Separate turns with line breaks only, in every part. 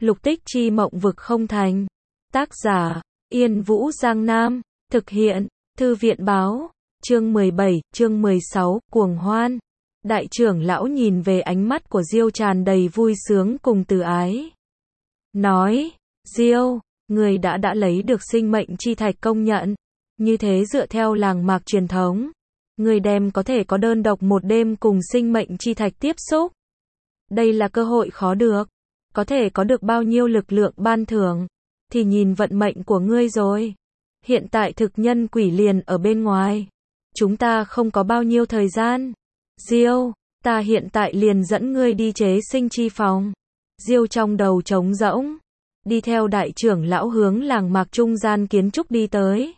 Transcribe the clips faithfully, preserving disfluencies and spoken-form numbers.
Lục tích chi mộng vực không thành. Tác giả, Yên Vũ Giang Nam. Thực hiện, Thư viện Báo. Chương mười bảy, chương mười sáu, cuồng hoan. Đại trưởng lão nhìn về ánh mắt của Diêu tràn đầy vui sướng cùng từ ái. Nói, Diêu, người đã đã lấy được sinh mệnh chi thạch công nhận. Như thế dựa theo làng mạc truyền thống, người đem có thể có đơn độc một đêm cùng sinh mệnh chi thạch tiếp xúc. Đây là cơ hội khó được. Có thể có được bao nhiêu lực lượng ban thưởng, thì nhìn vận mệnh của ngươi rồi. Hiện tại thực nhân quỷ liền ở bên ngoài. Chúng ta không có bao nhiêu thời gian. Diêu, ta hiện tại liền dẫn ngươi đi chế sinh chi phòng. Diêu trong đầu trống rỗng, đi theo đại trưởng lão hướng làng mạc trung gian kiến trúc đi tới.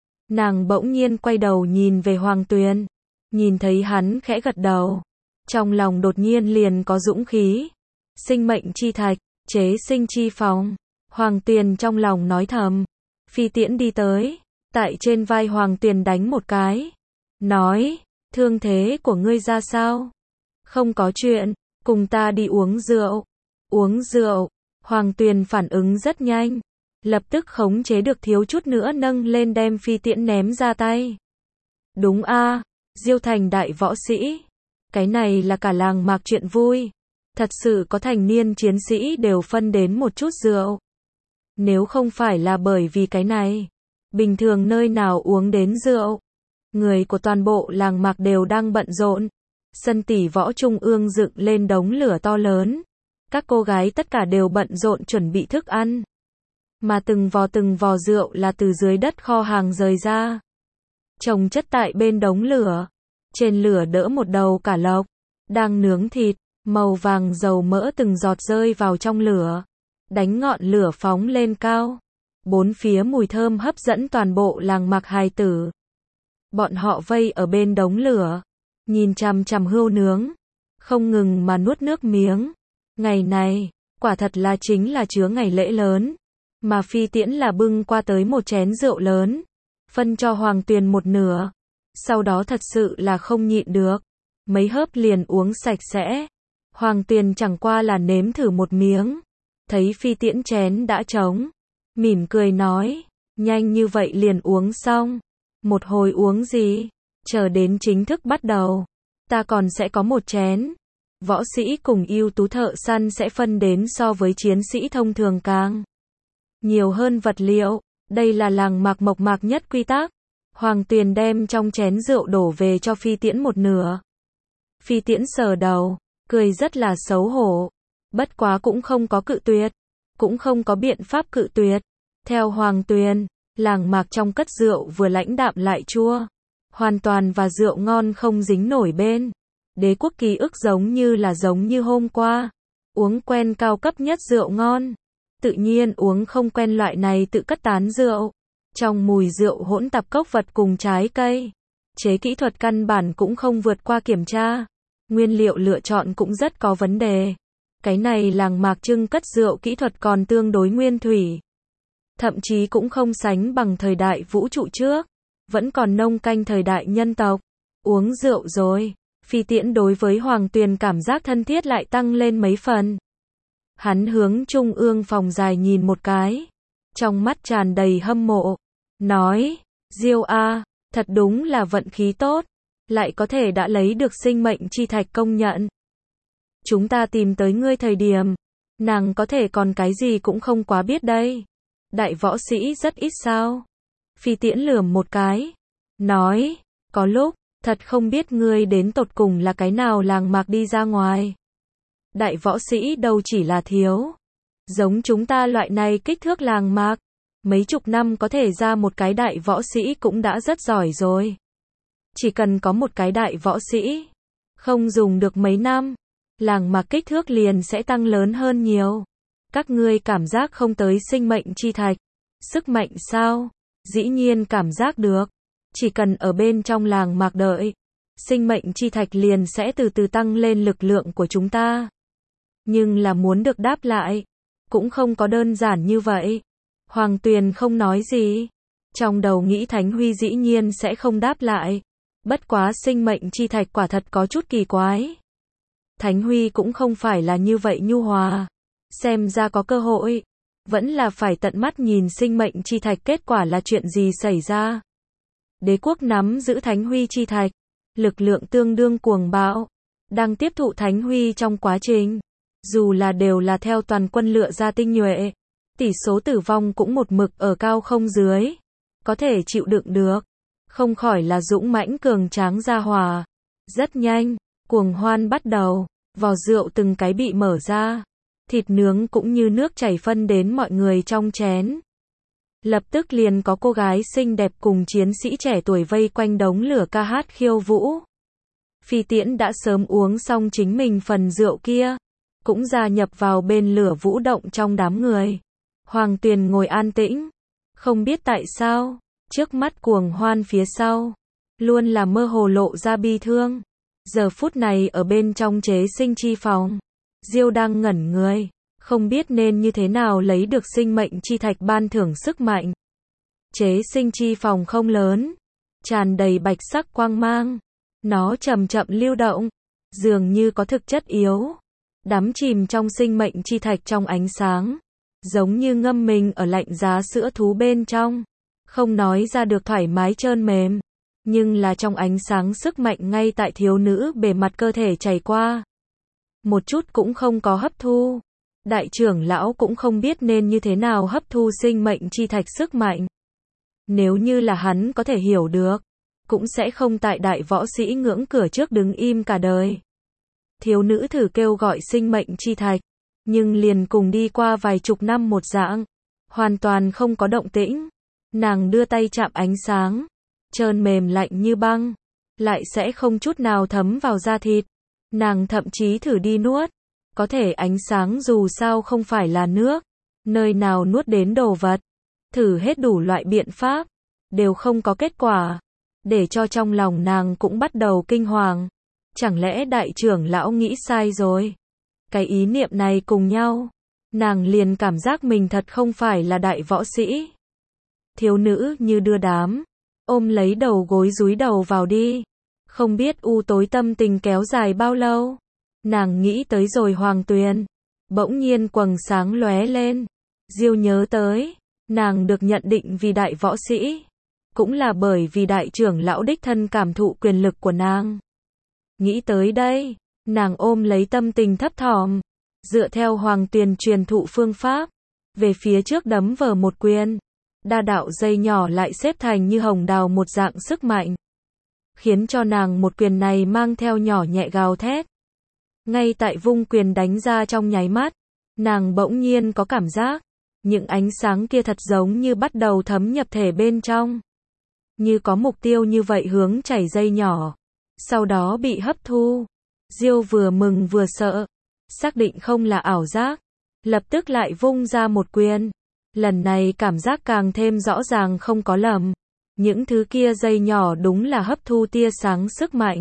Nàng bỗng nhiên quay đầu nhìn về Hoàng Tuyền, nhìn thấy hắn khẽ gật đầu, trong lòng đột nhiên liền có dũng khí. Sinh mệnh chi thạch, chế sinh chi phòng. Hoàng Tuyền trong lòng nói thầm. Phi Tiễn đi tới, tại trên vai Hoàng Tuyền đánh một cái, nói, thương thế của ngươi ra sao? Không có chuyện, cùng ta đi uống rượu. Uống rượu. Hoàng Tuyền phản ứng rất nhanh, lập tức khống chế được thiếu chút nữa nâng lên đem Phi Tiễn ném ra tay. Đúng a, Diêu thành đại võ sĩ. Cái này là cả làng mạc chuyện vui. Thật sự có thành niên chiến sĩ đều phân đến một chút rượu. Nếu không phải là bởi vì cái này, bình thường nơi nào uống đến rượu. Người của toàn bộ làng mạc đều đang bận rộn. Sân tỷ võ trung ương dựng lên đống lửa to lớn. Các cô gái tất cả đều bận rộn chuẩn bị thức ăn. Mà từng vò từng vò rượu là từ dưới đất kho hàng rời ra, chồng chất tại bên đống lửa. Trên lửa đỡ một đầu cả lộc, đang nướng thịt, màu vàng dầu mỡ từng giọt rơi vào trong lửa, đánh ngọn lửa phóng lên cao. Bốn phía mùi thơm hấp dẫn toàn bộ làng mạc hài tử. Bọn họ vây ở bên đống lửa, nhìn chằm chằm hươu nướng, không ngừng mà nuốt nước miếng. Ngày này, quả thật là chính là chứa ngày lễ lớn, mà Phi Tiễn là bưng qua tới một chén rượu lớn, phân cho Hoàng Tuyền một nửa. Sau đó thật sự là không nhịn được, mấy hớp liền uống sạch sẽ. Hoàng Tuyền chẳng qua là nếm thử một miếng, thấy Phi Tiễn chén đã trống, mỉm cười nói, nhanh như vậy liền uống xong. Một hồi uống gì, chờ đến chính thức bắt đầu, ta còn sẽ có một chén. Võ sĩ cùng ưu tú thợ săn sẽ phân đến so với chiến sĩ thông thường càng nhiều hơn vật liệu. Đây là làng mạc mộc mạc nhất quy tắc. Hoàng Tuyền đem trong chén rượu đổ về cho Phi Tiễn một nửa. Phi Tiễn sờ đầu, cười rất là xấu hổ. Bất quá cũng không có cự tuyệt, cũng không có biện pháp cự tuyệt. Theo Hoàng Tuyền, làng mạc trong cất rượu vừa lãnh đạm lại chua, hoàn toàn và rượu ngon không dính nổi bên. Đế quốc ký ức giống như là giống như hôm qua, uống quen cao cấp nhất rượu ngon, tự nhiên uống không quen loại này tự cất tán rượu. Trong mùi rượu hỗn tạp cốc vật cùng trái cây, chế kỹ thuật căn bản cũng không vượt qua kiểm tra, nguyên liệu lựa chọn cũng rất có vấn đề. Cái này làng mạc trưng cất rượu kỹ thuật còn tương đối nguyên thủy, thậm chí cũng không sánh bằng thời đại vũ trụ trước, vẫn còn nông canh thời đại nhân tộc. Uống rượu rồi, Phi Tiễn đối với Hoàng Tuyền cảm giác thân thiết lại tăng lên mấy phần. Hắn hướng trung ương phòng dài nhìn một cái, trong mắt tràn đầy hâm mộ, nói, Diêu a, thật đúng là vận khí tốt, lại có thể đã lấy được sinh mệnh chi thạch công nhận. Chúng ta tìm tới ngươi thời điểm, nàng có thể còn cái gì cũng không quá biết đây. Đại võ sĩ rất ít sao? Phi Tiễn lườm một cái, nói, có lúc, thật không biết ngươi đến tột cùng là cái nào làng mạc đi ra ngoài. Đại võ sĩ đâu chỉ là thiếu. Giống chúng ta loại này kích thước làng mạc, mấy chục năm có thể ra một cái đại võ sĩ cũng đã rất giỏi rồi. Chỉ cần có một cái đại võ sĩ, không dùng được mấy năm, làng mạc kích thước liền sẽ tăng lớn hơn nhiều. Các ngươi cảm giác không tới sinh mệnh chi thạch, sức mạnh sao? Dĩ nhiên cảm giác được. Chỉ cần ở bên trong làng mạc đợi, sinh mệnh chi thạch liền sẽ từ từ tăng lên lực lượng của chúng ta. Nhưng là muốn được đáp lại, cũng không có đơn giản như vậy. Hoàng Tuyền không nói gì, trong đầu nghĩ Thánh Huy dĩ nhiên sẽ không đáp lại. Bất quá sinh mệnh chi thạch quả thật có chút kỳ quái. Thánh Huy cũng không phải là như vậy nhu hòa. Xem ra có cơ hội. Vẫn là phải tận mắt nhìn sinh mệnh chi thạch kết quả là chuyện gì xảy ra. Đế quốc nắm giữ thánh huy chi thạch. Lực lượng tương đương cuồng bạo. Đang tiếp thụ thánh huy trong quá trình. Dù là đều là theo toàn quân lựa ra tinh nhuệ. Tỷ số tử vong cũng một mực ở cao không dưới. Có thể chịu đựng được. Không khỏi là dũng mãnh cường tráng gia hòa. Rất nhanh, cuồng hoan bắt đầu. Vò rượu từng cái bị mở ra. Thịt nướng cũng như nước chảy phân đến mọi người trong chén. Lập tức liền có cô gái xinh đẹp cùng chiến sĩ trẻ tuổi vây quanh đống lửa ca hát khiêu vũ. Phi Tiễn đã sớm uống xong chính mình phần rượu kia. Cũng gia nhập vào bên lửa vũ động trong đám người. Hoàng Tuyền ngồi an tĩnh. Không biết tại sao, trước mắt cuồng hoan phía sau. Luôn là mơ hồ lộ ra bi thương. Giờ phút này ở bên trong chế sinh chi phòng. Diêu đang ngẩn người. Không biết nên như thế nào lấy được sinh mệnh chi thạch ban thưởng sức mạnh. Chế sinh chi phòng không lớn. Tràn đầy bạch sắc quang mang. Nó chậm chậm lưu động. Dường như có thực chất yếu. Đắm chìm trong sinh mệnh chi thạch trong ánh sáng. Giống như ngâm mình ở lạnh giá sữa thú bên trong. Không nói ra được thoải mái trơn mềm. Nhưng là trong ánh sáng sức mạnh ngay tại thiếu nữ bề mặt cơ thể chảy qua. Một chút cũng không có hấp thu. Đại trưởng lão cũng không biết nên như thế nào hấp thu sinh mệnh chi thạch sức mạnh. Nếu như là hắn có thể hiểu được. Cũng sẽ không tại đại võ sĩ ngưỡng cửa trước đứng im cả đời. Thiếu nữ thử kêu gọi sinh mệnh chi thạch. Nhưng liền cùng đi qua vài chục năm một dạng. Hoàn toàn không có động tĩnh. Nàng đưa tay chạm ánh sáng. Trơn mềm lạnh như băng. Lại sẽ không chút nào thấm vào da thịt. Nàng thậm chí thử đi nuốt. Có thể ánh sáng dù sao không phải là nước. Nơi nào nuốt đến đồ vật. Thử hết đủ loại biện pháp. Đều không có kết quả. Để cho trong lòng nàng cũng bắt đầu kinh hoàng. Chẳng lẽ đại trưởng lão nghĩ sai rồi? Cái ý niệm này cùng nhau. Nàng liền cảm giác mình thật không phải là đại võ sĩ. Thiếu nữ như đưa đám. Ôm lấy đầu gối dúi đầu vào đi. Không biết u tối tâm tình kéo dài bao lâu. Nàng nghĩ tới rồi Hoàng Tuyền. Bỗng nhiên quầng sáng lóe lên. Diêu nhớ tới. Nàng được nhận định vì đại võ sĩ. Cũng là bởi vì đại trưởng lão đích thân cảm thụ quyền lực của nàng. Nghĩ tới đây. Nàng ôm lấy tâm tình thấp thỏm. Dựa theo Hoàng Tuyền truyền thụ phương pháp. Về phía trước đấm vờ một quyền. Đa đạo dây nhỏ lại xếp thành như hồng đào một dạng sức mạnh. Khiến cho nàng một quyền này mang theo nhỏ nhẹ gào thét. Ngay tại vung quyền đánh ra trong nháy mắt. Nàng bỗng nhiên có cảm giác. Những ánh sáng kia thật giống như bắt đầu thấm nhập thể bên trong. Như có mục tiêu như vậy hướng chảy dây nhỏ. Sau đó bị hấp thu. Diêu vừa mừng vừa sợ. Xác định không là ảo giác. Lập tức lại vung ra một quyền. Lần này cảm giác càng thêm rõ ràng không có lầm. Những thứ kia dây nhỏ đúng là hấp thu tia sáng sức mạnh.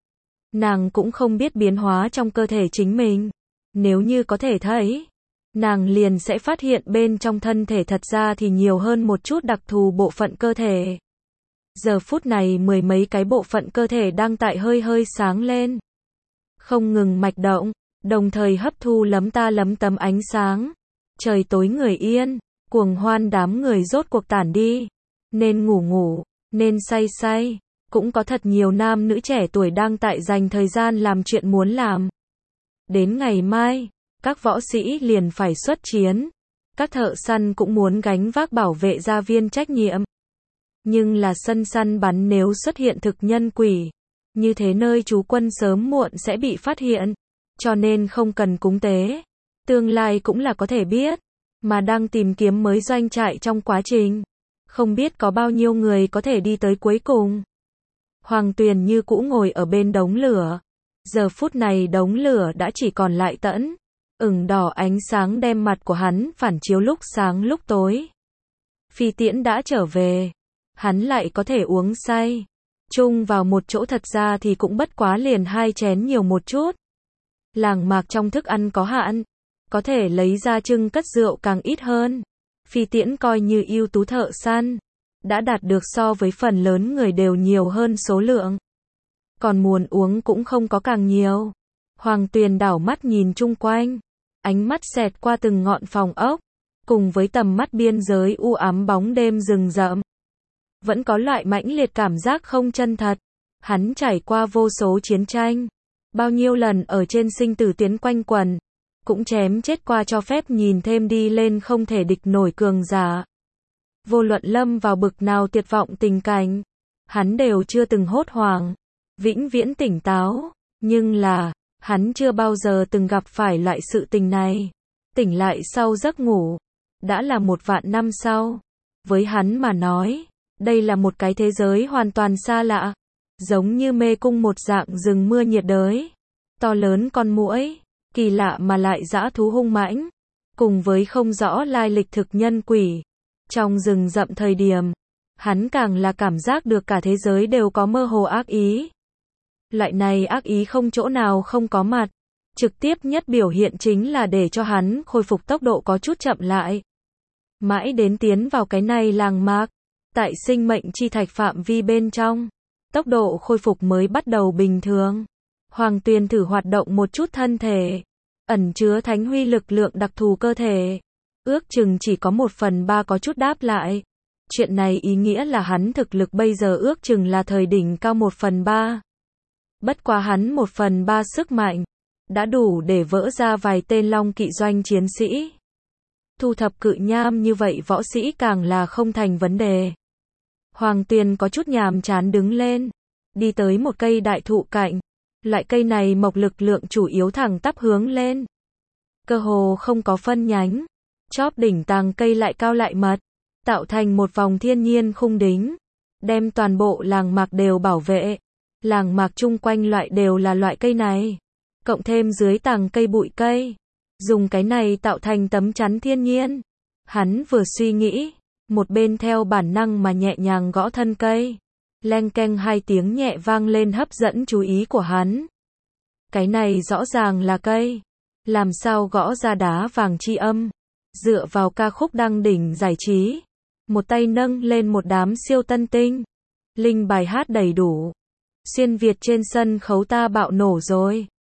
Nàng cũng không biết biến hóa trong cơ thể chính mình. Nếu như có thể thấy, nàng liền sẽ phát hiện bên trong thân thể thật ra thì nhiều hơn một chút đặc thù bộ phận cơ thể. Giờ phút này mười mấy cái bộ phận cơ thể đang tại hơi hơi sáng lên. Không ngừng mạch động, đồng thời hấp thu lấm ta lấm tấm ánh sáng. Trời tối người yên, cuồng hoan đám người rốt cuộc tản đi. Nên ngủ ngủ, nên say say. Cũng có thật nhiều nam nữ trẻ tuổi đang tại dành thời gian làm chuyện muốn làm. Đến ngày mai, các võ sĩ liền phải xuất chiến. Các thợ săn cũng muốn gánh vác bảo vệ gia viên trách nhiệm. Nhưng là sân săn bắn nếu xuất hiện thực nhân quỷ. Như thế nơi trú quân sớm muộn sẽ bị phát hiện. Cho nên không cần cúng tế. Tương lai cũng là có thể biết. Mà đang tìm kiếm mới doanh trại trong quá trình. Không biết có bao nhiêu người có thể đi tới cuối cùng. Hoàng Tuyền như cũ ngồi ở bên đống lửa. Giờ phút này đống lửa đã chỉ còn lại tẫn. Ửng đỏ ánh sáng đem mặt của hắn phản chiếu lúc sáng lúc tối. Phi Tiễn đã trở về. Hắn lại có thể uống say. Chung vào một chỗ thật ra thì cũng bất quá liền hai chén nhiều một chút. Làng mạc trong thức ăn có hạn. Có thể lấy ra trưng cất rượu càng ít hơn. Phi Tiễn coi như ưu tú thợ săn. Đã đạt được so với phần lớn người đều nhiều hơn số lượng. Còn muốn uống cũng không có càng nhiều. Hoàng Tuyền đảo mắt nhìn chung quanh. ánh mắt xẹt qua từng ngọn phòng ốc, cùng với tầm mắt biên giới u ám bóng đêm rừng rậm. Vẫn có loại mãnh liệt cảm giác không chân thật. Hắn trải qua vô số chiến tranh, bao nhiêu lần ở trên sinh tử tiến quanh quẩn, cũng chém chết qua cho phép nhìn thêm đi lên không thể địch nổi cường giả. Vô luận lâm vào bực nào tuyệt vọng tình cảnh, hắn đều chưa từng hốt hoảng, vĩnh viễn tỉnh táo, nhưng là, hắn chưa bao giờ từng gặp phải loại sự tình này. Tỉnh lại sau giấc ngủ, đã là một vạn năm sau. Với hắn mà nói, đây là một cái thế giới hoàn toàn xa lạ, giống như mê cung một dạng rừng mưa nhiệt đới. To lớn con muỗi, kỳ lạ mà lại dã thú hung mãnh, cùng với không rõ lai lịch thực nhân quỷ. Trong rừng rậm thời điểm, hắn càng là cảm giác được cả thế giới đều có mơ hồ ác ý. Loại này ác ý không chỗ nào không có mặt, trực tiếp nhất biểu hiện chính là để cho hắn khôi phục tốc độ có chút chậm lại. Mãi đến tiến vào cái này làng mạc, tại sinh mệnh chi thạch phạm vi bên trong, tốc độ khôi phục mới bắt đầu bình thường. Hoàng Tuyền thử hoạt động một chút thân thể, ẩn chứa thánh huy lực lượng đặc thù cơ thể, ước chừng chỉ có một phần ba có chút đáp lại. Chuyện này ý nghĩa là hắn thực lực bây giờ ước chừng là thời đỉnh cao một phần ba. Bất quá hắn một phần ba sức mạnh, đã đủ để vỡ ra vài tên long kỵ doanh chiến sĩ. Thu thập cự nham như vậy võ sĩ càng là không thành vấn đề. Hoàng Tuyền có chút nhàm chán đứng lên, đi tới một cây đại thụ cạnh. Loại cây này mộc lực lượng chủ yếu thẳng tắp hướng lên, cơ hồ không có phân nhánh. Chóp đỉnh tàng cây lại cao lại mật, tạo thành một vòng thiên nhiên khung đính, đem toàn bộ làng mạc đều bảo vệ. Làng mạc chung quanh loại đều là loại cây này, cộng thêm dưới tàng cây bụi cây, dùng cái này tạo thành tấm chắn thiên nhiên. Hắn vừa suy nghĩ, một bên theo bản năng mà nhẹ nhàng gõ thân cây. Leng keng hai tiếng nhẹ vang lên hấp dẫn chú ý của hắn. Cái này rõ ràng là cây, làm sao gõ ra đá vàng chi âm. Dựa vào ca khúc đăng đỉnh giải trí, một tay nâng lên một đám siêu tân tinh, linh bài hát đầy đủ. Xuyên Việt trên sân khấu ta bạo nổ rồi.